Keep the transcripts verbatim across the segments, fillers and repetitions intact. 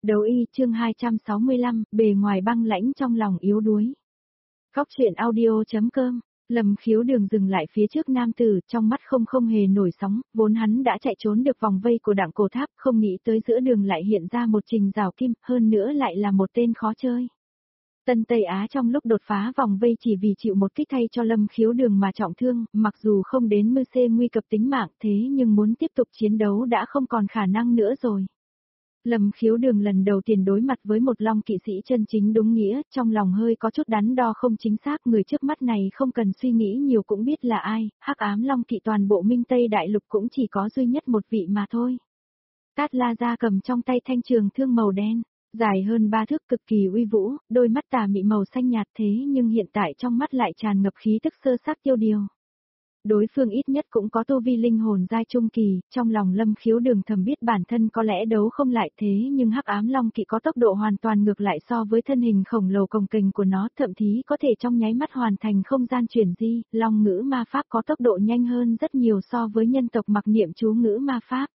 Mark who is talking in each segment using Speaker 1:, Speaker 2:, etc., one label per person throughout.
Speaker 1: Đấu y chương hai trăm sáu mươi lăm, bề ngoài băng lãnh trong lòng yếu đuối. Góc truyện audio.com, Lâm Khiếu Đường dừng lại phía trước nam tử, trong mắt không không hề nổi sóng, vốn hắn đã chạy trốn được vòng vây của Đặng Cổ Tháp, không nghĩ tới giữa đường lại hiện ra một Trình Giảo Kim, hơn nữa lại là một tên khó chơi. Tân Tây Á trong lúc đột phá vòng vây chỉ vì chịu một kích thay cho Lâm Khiếu Đường mà trọng thương, mặc dù không đến mưu xê nguy cập tính mạng thế nhưng muốn tiếp tục chiến đấu đã không còn khả năng nữa rồi. Lâm Khiếu Đường lần đầu tiên đối mặt với một long kỵ sĩ chân chính đúng nghĩa, trong lòng hơi có chút đắn đo không chính xác, người trước mắt này không cần suy nghĩ nhiều cũng biết là ai, hắc ám long kỵ toàn bộ Minh Tây Đại Lục cũng chỉ có duy nhất một vị mà thôi. Tát La Gia cầm trong tay thanh trường thương màu đen, dài hơn ba thước cực kỳ uy vũ, đôi mắt tà mị màu xanh nhạt thế nhưng hiện tại trong mắt lại tràn ngập khí tức sơ xác tiêu điều. Đối phương ít nhất cũng có tu vi linh hồn giai trung kỳ, trong lòng Lâm Khiếu Đường thầm biết bản thân có lẽ đấu không lại thế nhưng hắc ám long kỵ có tốc độ hoàn toàn ngược lại so với thân hình khổng lồ cồng kềnh của nó, thậm chí có thể trong nháy mắt hoàn thành không gian chuyển di, long ngữ ma pháp có tốc độ nhanh hơn rất nhiều so với nhân tộc mặc niệm chú ngữ ma pháp.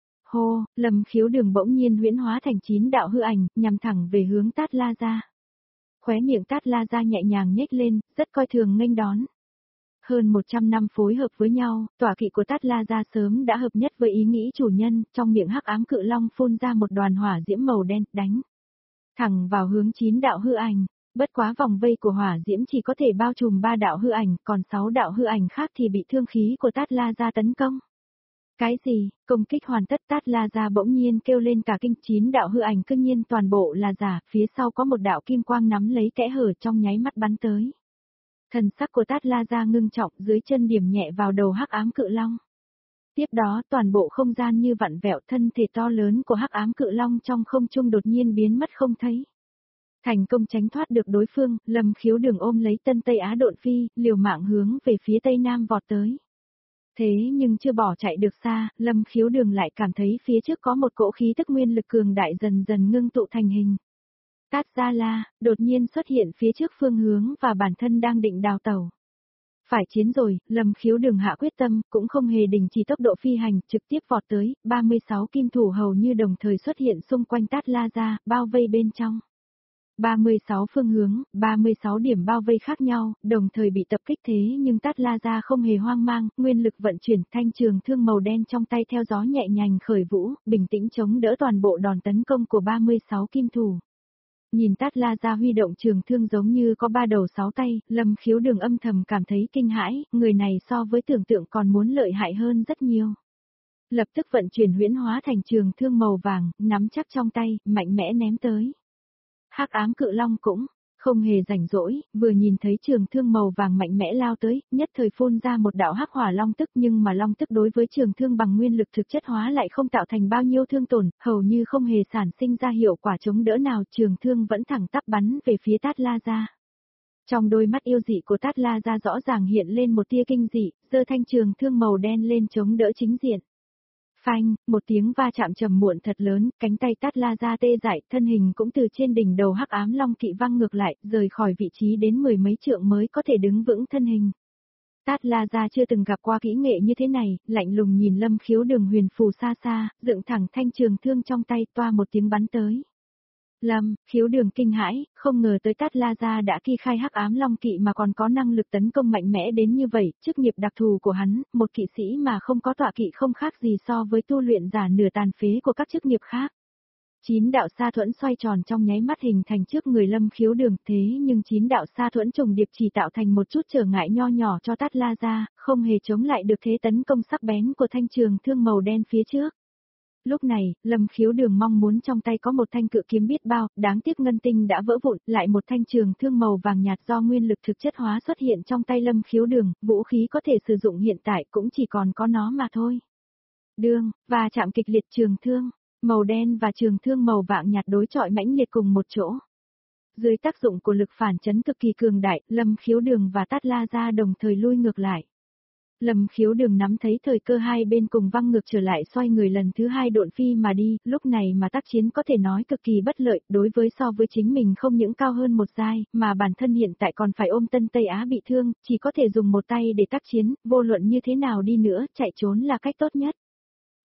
Speaker 1: Hô, Lâm Khiếu Đường bỗng nhiên huyễn hóa thành chín đạo hư ảnh, nhằm thẳng về hướng Tát La Gia. Khóe miệng Tát La Gia nhẹ nhàng nhếch lên, rất coi thường nghênh đón. Hơn một trăm năm phối hợp với nhau, tọa kỵ của Tát La Gia sớm đã hợp nhất với ý nghĩ chủ nhân, trong miệng hắc ám cự long phun ra một đoàn hỏa diễm màu đen, đánh thẳng vào hướng chín đạo hư ảnh, bất quá vòng vây của hỏa diễm chỉ có thể bao trùm ba đạo hư ảnh, còn sáu đạo hư ảnh khác thì bị thương khí của Tát La Gia tấn công. Cái gì? Công kích hoàn tất, Tát La Gia bỗng nhiên kêu lên cả kinh, chín đạo hư ảnh cương nhiên toàn bộ là giả, phía sau có một đạo kim quang nắm lấy kẽ hở trong nháy mắt bắn tới. Thần sắc của Tát La Gia ngưng trọng, dưới chân điểm nhẹ vào đầu hắc ám cự long. Tiếp đó toàn bộ không gian như vặn vẹo, thân thể to lớn của hắc ám cự long trong không trung đột nhiên biến mất không thấy. Thành công tránh thoát được đối phương, Lâm Khiếu Đường ôm lấy Tân Tây Á độn phi, liều mạng hướng về phía tây nam vọt tới. Thế nhưng chưa bỏ chạy được xa, Lâm Khiếu Đường lại cảm thấy phía trước có một cỗ khí tức nguyên lực cường đại dần dần ngưng tụ thành hình. Tát Gia La, đột nhiên xuất hiện phía trước phương hướng và bản thân đang định đào tẩu. Phải chiến rồi, Lâm Khiếu Đường hạ quyết tâm, cũng không hề đình chỉ tốc độ phi hành, trực tiếp vọt tới, ba mươi sáu kim thủ hầu như đồng thời xuất hiện xung quanh Tát La Gia, bao vây bên trong. ba mươi sáu phương hướng, ba mươi sáu điểm bao vây khác nhau, đồng thời bị tập kích thế nhưng Tát La Gia không hề hoang mang, nguyên lực vận chuyển, thanh trường thương màu đen trong tay theo gió nhẹ nhàng khởi vũ, bình tĩnh chống đỡ toàn bộ đòn tấn công của ba mươi sáu kim thủ. Nhìn Tát La Gia huy động trường thương giống như có ba đầu sáu tay, Lâm Khiếu Đường âm thầm cảm thấy kinh hãi, người này so với tưởng tượng còn muốn lợi hại hơn rất nhiều. Lập tức vận chuyển huyễn hóa thành trường thương màu vàng, nắm chắc trong tay, mạnh mẽ ném tới. Hắc ám cự long cũng không hề rảnh rỗi, vừa nhìn thấy trường thương màu vàng mạnh mẽ lao tới, nhất thời phun ra một đạo hắc hỏa long tức, nhưng mà long tức đối với trường thương bằng nguyên lực thực chất hóa lại không tạo thành bao nhiêu thương tổn, hầu như không hề sản sinh ra hiệu quả chống đỡ nào, trường thương vẫn thẳng tắp bắn về phía Tát La Gia. Trong đôi mắt yêu dị của Tát La Gia rõ ràng hiện lên một tia kinh dị, giơ thanh trường thương màu đen lên chống đỡ chính diện. Phanh, một tiếng va chạm trầm muộn thật lớn, cánh tay Tát La Gia tê dại, thân hình cũng từ trên đỉnh đầu hắc ám long kỵ văng ngược lại, rời khỏi vị trí đến mười mấy trượng mới có thể đứng vững thân hình. Tát La Gia chưa từng gặp qua kỹ nghệ như thế này, lạnh lùng nhìn Lâm Khiếu Đường huyền phù xa xa, dựng thẳng thanh trường thương trong tay, toa một tiếng bắn tới. Lâm Khiếu Đường kinh hãi, không ngờ tới Tát La Gia đã kỳ khai hắc ám long kỵ mà còn có năng lực tấn công mạnh mẽ đến như vậy, chức nghiệp đặc thù của hắn, một kỵ sĩ mà không có tọa kỵ không khác gì so với tu luyện giả nửa tàn phế của các chức nghiệp khác. Chín đạo sa thuẫn xoay tròn trong nháy mắt hình thành trước người Lâm Khiếu Đường, thế nhưng chín đạo sa thuẫn trùng điệp chỉ tạo thành một chút trở ngại nho nhỏ cho Tát La Gia, không hề chống lại được thế tấn công sắc bén của thanh trường thương màu đen phía trước. Lúc này, Lâm Khiếu Đường mong muốn trong tay có một thanh cự kiếm biết bao, đáng tiếc ngân tinh đã vỡ vụn, lại một thanh trường thương màu vàng nhạt do nguyên lực thực chất hóa xuất hiện trong tay Lâm Khiếu Đường, vũ khí có thể sử dụng hiện tại cũng chỉ còn có nó mà thôi. Đương, và chạm kịch liệt trường thương, màu đen và trường thương màu vàng nhạt đối chọi mãnh liệt cùng một chỗ. Dưới tác dụng của lực phản chấn cực kỳ cường đại, Lâm Khiếu Đường và Tát La Gia đồng thời lui ngược lại. Lâm Khiếu Đường nắm thấy thời cơ hai bên cùng văng ngược trở lại, xoay người lần thứ hai độn phi mà đi, lúc này mà tác chiến có thể nói cực kỳ bất lợi, đối với so với chính mình không những cao hơn một giai, mà bản thân hiện tại còn phải ôm Tân Tây Á bị thương, chỉ có thể dùng một tay để tác chiến, vô luận như thế nào đi nữa, chạy trốn là cách tốt nhất.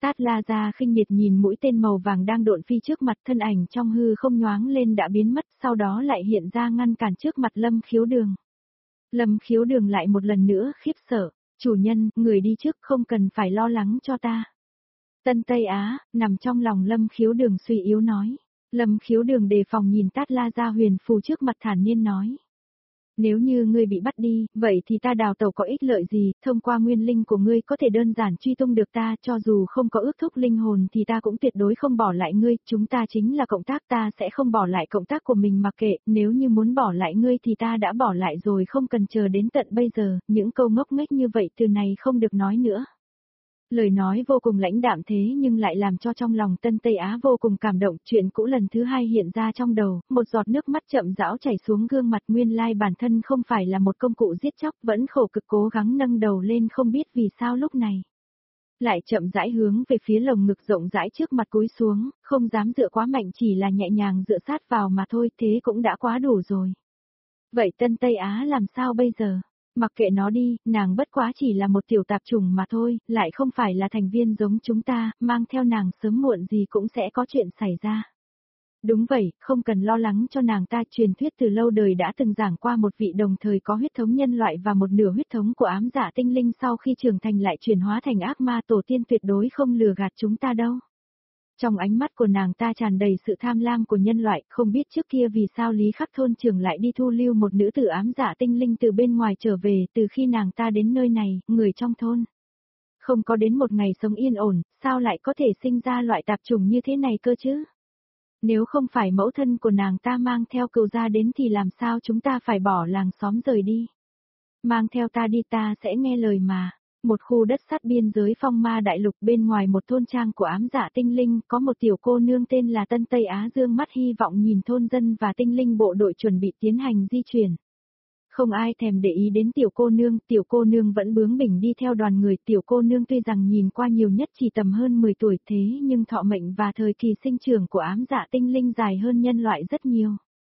Speaker 1: Tát La Gia khinh miệt nhìn mũi tên màu vàng đang độn phi trước mặt, thân ảnh trong hư không nhoáng lên đã biến mất, sau đó lại hiện ra ngăn cản trước mặt Lâm Khiếu Đường. Lâm Khiếu Đường lại một lần nữa khiếp sợ, chủ nhân, người đi trước không cần phải lo lắng cho ta. Tân Tây Á, nằm trong lòng Lâm Khiếu Đường suy yếu nói. Lâm Khiếu Đường đề phòng nhìn Tát La Gia huyền phù trước mặt thản nhiên nói. Nếu như ngươi bị bắt đi, vậy thì ta đào tẩu có ích lợi gì, thông qua nguyên linh của ngươi có thể đơn giản truy tung được ta, cho dù không có ước thúc linh hồn thì ta cũng tuyệt đối không bỏ lại ngươi, chúng ta chính là cộng tác, ta sẽ không bỏ lại cộng tác của mình mặc kệ, nếu như muốn bỏ lại ngươi thì ta đã bỏ lại rồi, không cần chờ đến tận bây giờ, những câu ngốc nghếch như vậy từ này không được nói nữa. Lời nói vô cùng lãnh đạm thế nhưng lại làm cho trong lòng Tân Tây Á vô cùng cảm động, chuyện cũ lần thứ hai hiện ra trong đầu, một giọt nước mắt chậm rãi chảy xuống gương mặt, nguyên lai bản thân không phải là một công cụ giết chóc, vẫn khổ cực cố gắng nâng đầu lên, không biết vì sao lúc này. Lại chậm rãi hướng về phía lồng ngực rộng rãi trước mặt cúi xuống, không dám dựa quá mạnh, chỉ là nhẹ nhàng dựa sát vào mà thôi, thế cũng đã quá đủ rồi. Vậy Tân Tây Á làm sao bây giờ? Mặc kệ nó đi, nàng bất quá chỉ là một tiểu tạp chủng mà thôi, lại không phải là thành viên giống chúng ta, mang theo nàng sớm muộn gì cũng sẽ có chuyện xảy ra. Đúng vậy, không cần lo lắng cho nàng ta, truyền thuyết từ lâu đời đã từng giảng qua một vị đồng thời có huyết thống nhân loại và một nửa huyết thống của ám dạ tinh linh sau khi trưởng thành lại chuyển hóa thành ác ma, tổ tiên tuyệt đối không lừa gạt chúng ta đâu. Trong ánh mắt của nàng ta tràn đầy sự tham lam của nhân loại, không biết trước kia vì sao Lý Khắc thôn trưởng lại đi thu lưu một nữ tử ám dạ tinh linh từ bên ngoài trở về, từ khi nàng ta đến nơi này, người trong thôn. Không có đến một ngày sống yên ổn, sao lại có thể sinh ra loại tạp chủng như thế này cơ chứ? Nếu không phải mẫu thân của nàng ta mang theo cừu gia đến thì làm sao chúng ta phải bỏ làng xóm rời đi? Mang theo ta đi, ta sẽ nghe lời mà. Một khu đất sát biên giới phong ma đại lục, bên ngoài một thôn trang của ám dạ tinh linh, có một tiểu cô nương tên là Tân Tây Á dương mắt hy vọng nhìn thôn dân và tinh linh bộ đội chuẩn bị tiến hành di chuyển. Không ai thèm để ý đến tiểu cô nương, tiểu cô nương vẫn bướng bỉnh đi theo đoàn người, tiểu cô nương tuy rằng nhìn qua nhiều nhất chỉ tầm hơn mười tuổi thế nhưng thọ mệnh và thời kỳ sinh trưởng của ám dạ tinh linh dài hơn nhân loại rất nhiều.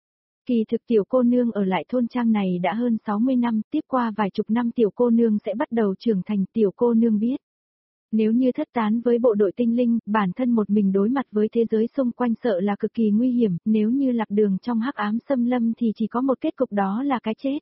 Speaker 1: Kỳ thực tiểu cô nương ở lại thôn trang này đã hơn sáu mươi năm, tiếp qua vài chục năm tiểu cô nương sẽ bắt đầu trưởng thành, tiểu cô nương biết. Nếu như thất tán với bộ đội tinh linh, bản thân một mình đối mặt với thế giới xung quanh sợ là cực kỳ nguy hiểm, nếu như lạc đường trong hắc ám xâm lâm thì chỉ có một kết cục, đó là cái chết.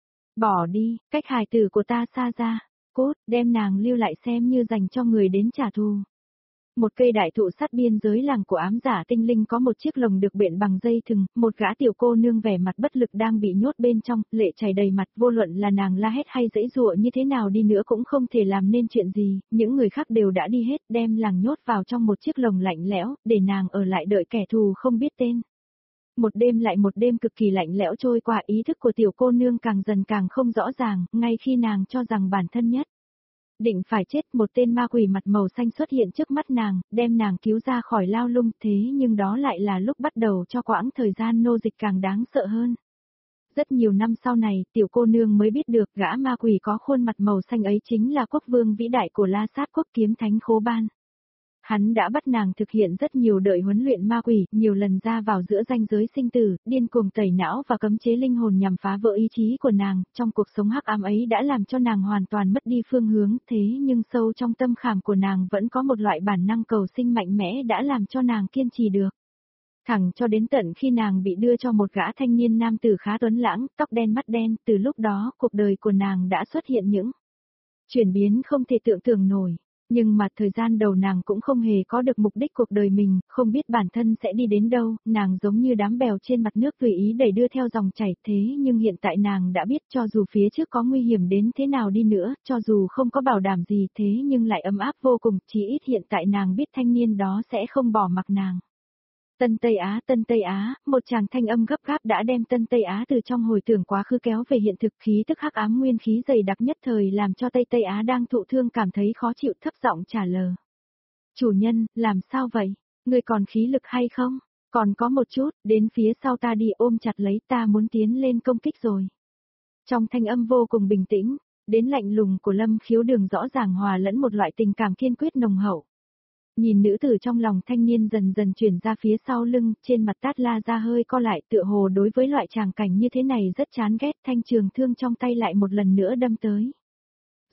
Speaker 1: Bỏ đi, cách hài tử của ta xa ra, cốt, đem nàng lưu lại xem như dành cho người đến trả thù. Một cây đại thụ sát biên giới làng của ám giả tinh linh có một chiếc lồng được bện bằng dây thừng, một gã tiểu cô nương vẻ mặt bất lực đang bị nhốt bên trong, lệ chảy đầy mặt, vô luận là nàng la hét hay giãy giụa như thế nào đi nữa cũng không thể làm nên chuyện gì, những người khác đều đã đi hết, đem làng nhốt vào trong một chiếc lồng lạnh lẽo, để nàng ở lại đợi kẻ thù không biết tên. Một đêm lại một đêm cực kỳ lạnh lẽo trôi qua, ý thức của tiểu cô nương càng dần càng không rõ ràng, ngay khi nàng cho rằng bản thân nhất định phải chết, một tên ma quỷ mặt màu xanh xuất hiện trước mắt nàng, đem nàng cứu ra khỏi lao lung, thế nhưng đó lại là lúc bắt đầu cho quãng thời gian nô dịch càng đáng sợ hơn. Rất nhiều năm sau này, tiểu cô nương mới biết được gã ma quỷ có khuôn mặt màu xanh ấy chính là quốc vương vĩ đại của La Sát quốc Kiếm Thánh Khố Ban. Hắn đã bắt nàng thực hiện rất nhiều đợi huấn luyện ma quỷ, nhiều lần ra vào giữa ranh giới sinh tử, điên cuồng tẩy não và cấm chế linh hồn nhằm phá vỡ ý chí của nàng, trong cuộc sống hắc ám ấy đã làm cho nàng hoàn toàn mất đi phương hướng, thế nhưng sâu trong tâm khảm của nàng vẫn có một loại bản năng cầu sinh mạnh mẽ đã làm cho nàng kiên trì được. Thẳng cho đến tận khi nàng bị đưa cho một gã thanh niên nam tử khá tuấn lãng, tóc đen mắt đen, từ lúc đó cuộc đời của nàng đã xuất hiện những chuyển biến không thể tưởng tượng nổi. Nhưng mà thời gian đầu nàng cũng không hề có được mục đích cuộc đời mình, không biết bản thân sẽ đi đến đâu, nàng giống như đám bèo trên mặt nước tùy ý đẩy đưa theo dòng chảy, thế nhưng hiện tại nàng đã biết cho dù phía trước có nguy hiểm đến thế nào đi nữa, cho dù không có bảo đảm gì thế nhưng lại ấm áp vô cùng, chỉ ít hiện tại nàng biết thanh niên đó sẽ không bỏ mặc nàng. Tân Tây Á, Tân Tây Á, một chàng thanh âm gấp gáp đã đem Tân Tây Á từ trong hồi tưởng quá khứ kéo về hiện thực, khí tức hắc ám nguyên khí dày đặc nhất thời làm cho Tây Tây Á đang thụ thương cảm thấy khó chịu, thấp giọng trả lời. Chủ nhân, làm sao vậy? Người còn khí lực hay không? Còn có một chút, đến phía sau ta đi, ôm chặt lấy, ta muốn tiến lên công kích rồi. Trong thanh âm vô cùng bình tĩnh, đến lạnh lùng của Lâm Khiếu Đường rõ ràng hòa lẫn một loại tình cảm kiên quyết nồng hậu. Nhìn nữ tử trong lòng thanh niên dần dần chuyển ra phía sau lưng, trên mặt Tát La ra hơi co lại, tựa hồ đối với loại tràng cảnh như thế này rất chán ghét, thanh trường thương trong tay lại một lần nữa đâm tới.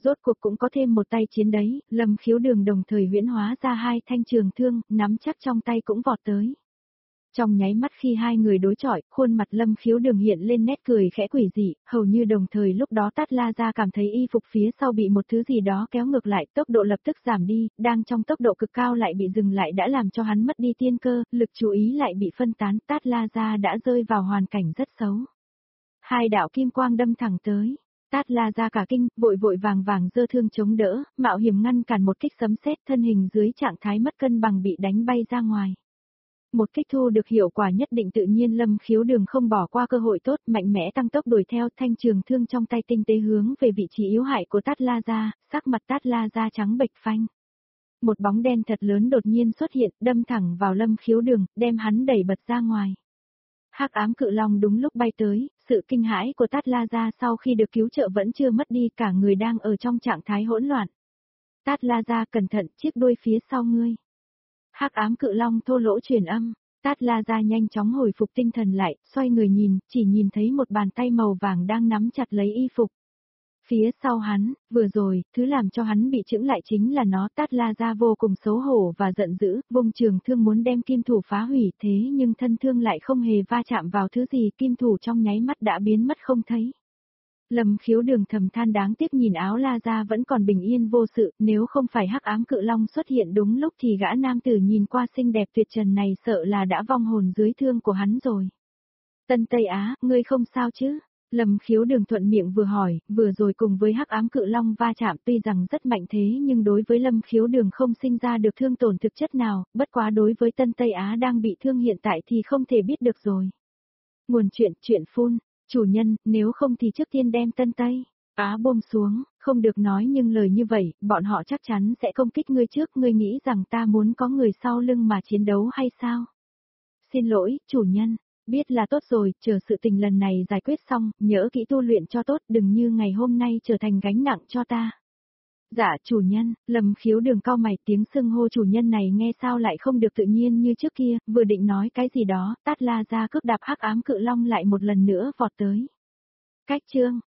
Speaker 1: Rốt cuộc cũng có thêm một tay chiến đấy, Lâm Khiếu Đường đồng thời huyễn hóa ra hai thanh trường thương, nắm chắc trong tay cũng vọt tới. Trong nháy mắt khi hai người đối chọi, khuôn mặt Lâm Khiếu Đường hiện lên nét cười khẽ quỷ dị, hầu như đồng thời lúc đó Tát La Gia cảm thấy y phục phía sau bị một thứ gì đó kéo ngược lại, tốc độ lập tức giảm đi, đang trong tốc độ cực cao lại bị dừng lại đã làm cho hắn mất đi tiên cơ, lực chú ý lại bị phân tán, Tát La Gia đã rơi vào hoàn cảnh rất xấu. Hai đạo kim quang đâm thẳng tới. Tát La Gia cả kinh, vội vội vàng vàng giơ thương chống đỡ, mạo hiểm ngăn cản một kích sấm sét, thân hình dưới trạng thái mất cân bằng bị đánh bay ra ngoài. Một kích thu được hiệu quả nhất định tự nhiên Lâm Khiếu Đường không bỏ qua cơ hội tốt, mạnh mẽ tăng tốc đuổi theo, thanh trường thương trong tay tinh tế hướng về vị trí yếu hại của Tát La Gia, sắc mặt Tát La Gia trắng bệch phanh. Một bóng đen thật lớn đột nhiên xuất hiện, đâm thẳng vào Lâm Khiếu Đường, đem hắn đẩy bật ra ngoài. Hắc ám cự long đúng lúc bay tới, sự kinh hãi của Tát La Gia sau khi được cứu trợ vẫn chưa mất đi, cả người đang ở trong trạng thái hỗn loạn. Tát La Gia cẩn thận, chiếc đuôi phía sau ngươi. Hắc ám cự long thô lỗ truyền âm, Tát La Gia nhanh chóng hồi phục tinh thần lại, xoay người nhìn, chỉ nhìn thấy một bàn tay màu vàng đang nắm chặt lấy y phục. Phía sau hắn, vừa rồi, thứ làm cho hắn bị chững lại chính là nó. Tát La Gia vô cùng xấu hổ và giận dữ, vung trường thương muốn đem kim thủ phá hủy, thế nhưng thân thương lại không hề va chạm vào thứ gì, kim thủ trong nháy mắt đã biến mất không thấy. Lâm Khiếu Đường thầm than đáng tiếc nhìn Áo La Gia vẫn còn bình yên vô sự, nếu không phải hắc ám cự long xuất hiện đúng lúc thì gã nam tử nhìn qua xinh đẹp tuyệt trần này sợ là đã vong hồn dưới thương của hắn rồi. Tân Tây Á, ngươi không sao chứ? Lâm Khiếu Đường thuận miệng vừa hỏi, vừa rồi cùng với hắc ám cự long va chạm tuy rằng rất mạnh thế nhưng đối với Lâm Khiếu Đường không sinh ra được thương tổn thực chất nào, bất quá đối với Tân Tây Á đang bị thương hiện tại thì không thể biết được rồi. Nguồn chuyện, chuyện phun, chủ nhân, nếu không thì trước tiên đem Tân Tây Á buông xuống, không được nói nhưng lời như vậy, bọn họ chắc chắn sẽ công kích ngươi trước, ngươi nghĩ rằng ta muốn có người sau lưng mà chiến đấu hay sao? Xin lỗi, chủ nhân. Biết là tốt rồi, chờ sự tình lần này giải quyết xong, nhớ kỹ tu luyện cho tốt, đừng như ngày hôm nay trở thành gánh nặng cho ta. Dạ chủ nhân, Lâm Khiếu Đường cau mày, tiếng xưng hô chủ nhân này nghe sao lại không được tự nhiên như trước kia, vừa định nói cái gì đó, Tát La Gia cước đạp hắc ám cự long lại một lần nữa vọt tới. Cách chương